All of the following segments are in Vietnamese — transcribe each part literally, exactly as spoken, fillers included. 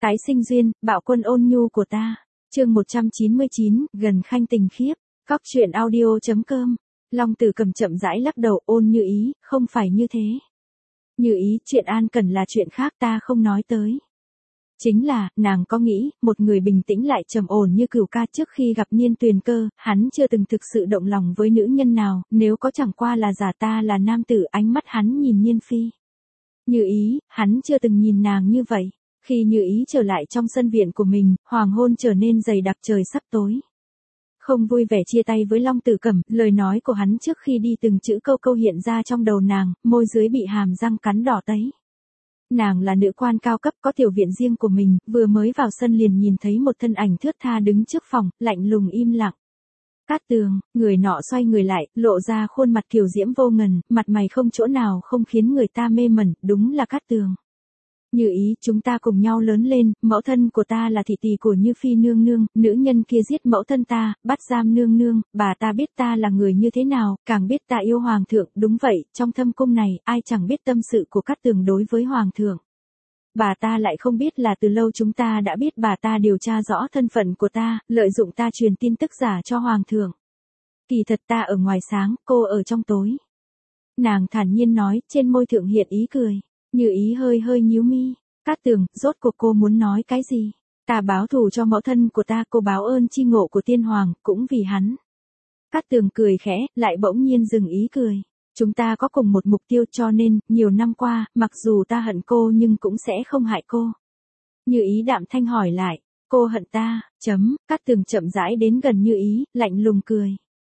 Tái sinh duyên, bạo quân ôn nhu của ta. Chương một trăm chín mươi chín, gần khanh tình khiếp. Cóc truyện audio.com. Long Tử Cầm chậm rãi lắc đầu, ôn Như Ý, không phải như thế. Như Ý, chuyện An Cần là chuyện khác, ta không nói tới. Chính là, nàng có nghĩ, một người bình tĩnh lại trầm ổn như Cửu ca trước khi gặp Niên Tuyền Cơ, hắn chưa từng thực sự động lòng với nữ nhân nào, nếu có chẳng qua là giả ta là nam tử, ánh mắt hắn nhìn Niên Phi. Như Ý, hắn chưa từng nhìn nàng như vậy. Khi Như Ý trở lại trong sân viện của mình, hoàng hôn trở nên dày đặc, trời sắp tối. Không vui vẻ chia tay với Long Tử Cẩm, lời nói của hắn trước khi đi từng chữ câu câu hiện ra trong đầu nàng, môi dưới bị hàm răng cắn đỏ tấy. Nàng là nữ quan cao cấp có tiểu viện riêng của mình, vừa mới vào sân liền nhìn thấy một thân ảnh thướt tha đứng trước phòng, lạnh lùng im lặng. Cát Tường, người nọ xoay người lại, lộ ra khuôn mặt kiều diễm vô ngần, mặt mày không chỗ nào không khiến người ta mê mẩn, đúng là Cát Tường. Như Ý, chúng ta cùng nhau lớn lên, mẫu thân của ta là thị tỷ của Như Phi nương nương, nữ nhân kia giết mẫu thân ta, bắt giam nương nương, bà ta biết ta là người như thế nào, càng biết ta yêu hoàng thượng, đúng vậy, trong thâm cung này, ai chẳng biết tâm sự của Cát Tường đối với hoàng thượng. Bà ta lại không biết là từ lâu chúng ta đã biết bà ta điều tra rõ thân phận của ta, lợi dụng ta truyền tin tức giả cho hoàng thượng. Kỳ thật ta ở ngoài sáng, cô ở trong tối. Nàng thản nhiên nói, trên môi thượng hiện ý cười. Như Ý hơi hơi nhíu mi. Cát Tường, rốt cuộc cô muốn nói cái gì? Ta báo thù cho mẫu thân của ta, cô báo ơn chi ngộ của tiên hoàng, cũng vì hắn. Cát Tường cười khẽ, lại bỗng nhiên dừng ý cười. Chúng ta có cùng một mục tiêu cho nên, nhiều năm qua, mặc dù ta hận cô nhưng cũng sẽ không hại cô. Như Ý đạm thanh hỏi lại, cô hận ta, chấm, Cát Tường chậm rãi đến gần Như Ý, lạnh lùng cười.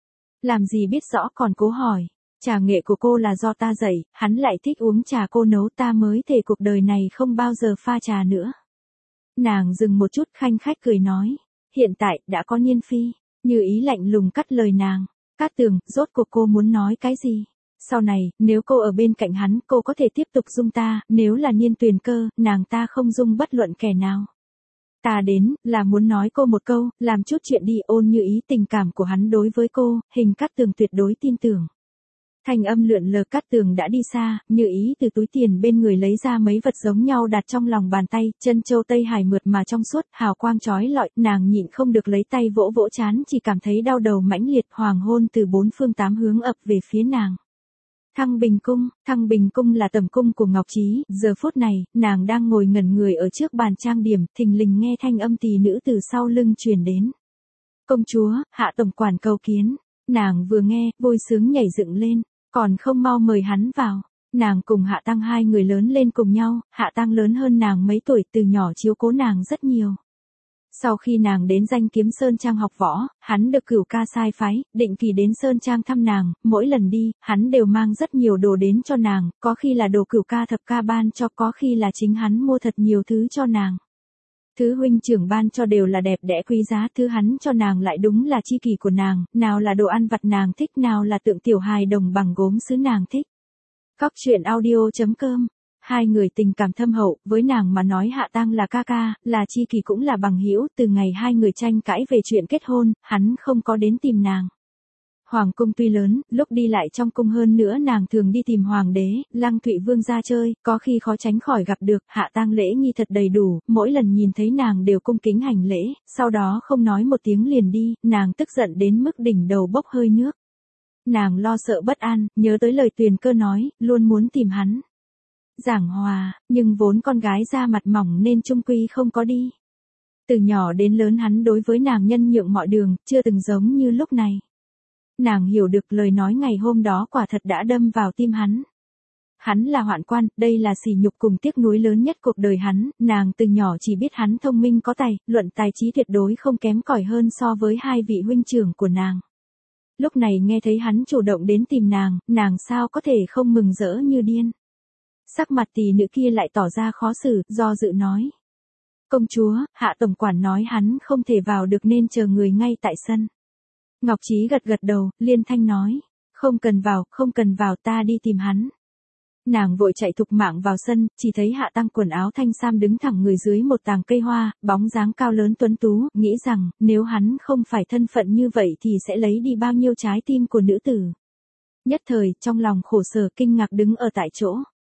Làm gì biết rõ còn cố hỏi. Trà nghệ của cô là do ta dạy, hắn lại thích uống trà cô nấu, ta mới thề cuộc đời này không bao giờ pha trà nữa. Nàng dừng một chút khanh khách cười nói, hiện tại đã có Niên Phi. Như Ý lạnh lùng cắt lời nàng. Cát Tường, rốt cuộc cô muốn nói cái gì? Sau này, nếu cô ở bên cạnh hắn, cô có thể tiếp tục dung ta, nếu là Niên Tuyền Cơ, nàng ta không dung bất luận kẻ nào. Ta đến, là muốn nói cô một câu, làm chút chuyện đi. Ôn Như Ý, tình cảm của hắn đối với cô, hình Cát Tường tuyệt đối tin tưởng. Thanh âm lượn lờ, Cát Tường đã đi xa, Như Ý từ túi tiền bên người lấy ra mấy vật giống nhau đặt trong lòng bàn tay, chân châu Tây Hải mượt mà trong suốt, hào quang chói lọi, nàng nhịn không được lấy tay vỗ vỗ trán, chỉ cảm thấy đau đầu mãnh liệt, hoàng hôn từ bốn phương tám hướng ập về phía nàng. Thăng Bình Cung, Thăng Bình Cung là tẩm cung của Ngọc Trí, giờ phút này, nàng đang ngồi ngẩn người ở trước bàn trang điểm, thình lình nghe thanh âm tỷ nữ từ sau lưng truyền đến. Công chúa, hạ tổng quản cầu kiến. Nàng vừa nghe, vui sướng nhảy dựng lên. Còn không mau mời hắn vào. Nàng cùng Hạ Tăng hai người lớn lên cùng nhau, Hạ Tăng lớn hơn nàng mấy tuổi, từ nhỏ chiếu cố nàng rất nhiều. Sau khi nàng đến Danh Kiếm Sơn Trang học võ, hắn được Cửu ca sai phái, định kỳ đến Sơn Trang thăm nàng, mỗi lần đi, hắn đều mang rất nhiều đồ đến cho nàng, có khi là đồ Cửu ca thập ca ban cho, có khi là chính hắn mua thật nhiều thứ cho nàng. Thứ huynh trưởng ban cho đều là đẹp đẽ quý giá, thứ hắn cho nàng lại đúng là chi kỷ của nàng, nào là đồ ăn vặt nàng thích, nào là tượng tiểu hài đồng bằng gốm sứ nàng thích. Cóc truyện audio.com. Hai người tình cảm thâm hậu, với nàng mà nói Hạ Tăng là ca ca, là chi kỷ cũng là bằng hữu, từ ngày hai người tranh cãi về chuyện kết hôn, hắn không có đến tìm nàng. Hoàng cung tuy lớn, lúc đi lại trong cung hơn nữa nàng thường đi tìm hoàng đế, Lăng Thụy Vương ra chơi, có khi khó tránh khỏi gặp được, Hạ Tăng lễ nghi thật đầy đủ, mỗi lần nhìn thấy nàng đều cung kính hành lễ, sau đó không nói một tiếng liền đi, nàng tức giận đến mức đỉnh đầu bốc hơi nước. Nàng lo sợ bất an, nhớ tới lời Tuyền Cơ nói, luôn muốn tìm hắn. Giảng hòa, nhưng vốn con gái da mặt mỏng nên chung quy không có đi. Từ nhỏ đến lớn hắn đối với nàng nhân nhượng mọi đường, chưa từng giống như lúc này. Nàng hiểu được lời nói ngày hôm đó quả thật đã đâm vào tim hắn. Hắn là hoạn quan, đây là sỉ nhục cùng tiếc nuối lớn nhất cuộc đời hắn, nàng từ nhỏ chỉ biết hắn thông minh có tài, luận tài trí tuyệt đối không kém cỏi hơn so với hai vị huynh trưởng của nàng. Lúc này nghe thấy hắn chủ động đến tìm nàng, nàng sao có thể không mừng rỡ như điên. Sắc mặt tỷ nữ kia lại tỏ ra khó xử, do dự nói. Công chúa, Hạ tổng quản nói hắn không thể vào được nên chờ người ngay tại sân. Ngọc Trí gật gật đầu, liên thanh nói. Không cần vào, không cần vào, ta đi tìm hắn. Nàng vội chạy thục mạng vào sân, chỉ thấy Hạ Tăng quần áo thanh sam đứng thẳng người dưới một tàng cây hoa, bóng dáng cao lớn tuấn tú, nghĩ rằng, nếu hắn không phải thân phận như vậy thì sẽ lấy đi bao nhiêu trái tim của nữ tử. Nhất thời, trong lòng khổ sở kinh ngạc đứng ở tại chỗ.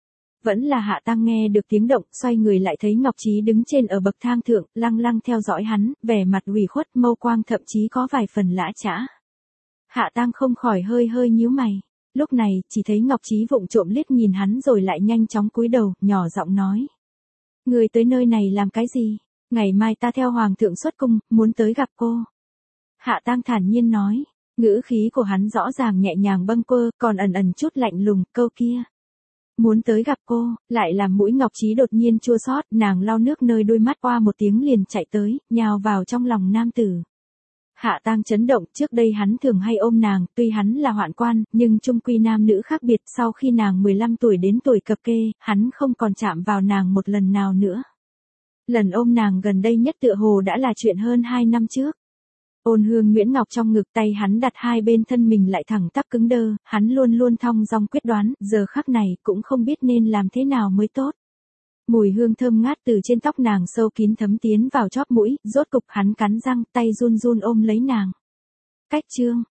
Vẫn là Hạ Tăng nghe được tiếng động, xoay người lại thấy Ngọc Trí đứng trên ở bậc thang thượng, lăng lăng theo dõi hắn, vẻ mặt ủy khuất, mâu quang thậm chí có vài phần lã chã. Hạ Tăng không khỏi hơi hơi nhíu mày. Lúc này, chỉ thấy Ngọc Trí vụng trộm liếc nhìn hắn rồi lại nhanh chóng cúi đầu, nhỏ giọng nói. Người tới nơi này làm cái gì? Ngày mai ta theo Hoàng thượng xuất cung, muốn tới gặp cô. Hạ Tăng thản nhiên nói, ngữ khí của hắn rõ ràng nhẹ nhàng bâng quơ, còn ẩn ẩn chút lạnh lùng, câu kia. Muốn tới gặp cô, lại làm mũi Ngọc Trí đột nhiên chua xót, nàng lau nước nơi đôi mắt qua một tiếng liền chạy tới, nhào vào trong lòng nam tử. Hạ Tăng chấn động, trước đây hắn thường hay ôm nàng, tuy hắn là hoạn quan, nhưng chung quy nam nữ khác biệt, sau khi nàng mười lăm tuổi đến tuổi cập kê, hắn không còn chạm vào nàng một lần nào nữa. Lần ôm nàng gần đây nhất tựa hồ đã là chuyện hơn hai năm trước. Ôn hương Nguyễn Ngọc trong ngực, tay hắn đặt hai bên thân mình lại thẳng tắp cứng đơ, hắn luôn luôn thong dong quyết đoán, giờ khắc này cũng không biết nên làm thế nào mới tốt. Mùi hương thơm ngát từ trên tóc nàng sâu kín thấm tiến vào chóp mũi, rốt cục hắn cắn răng, tay run run ôm lấy nàng. Cách chương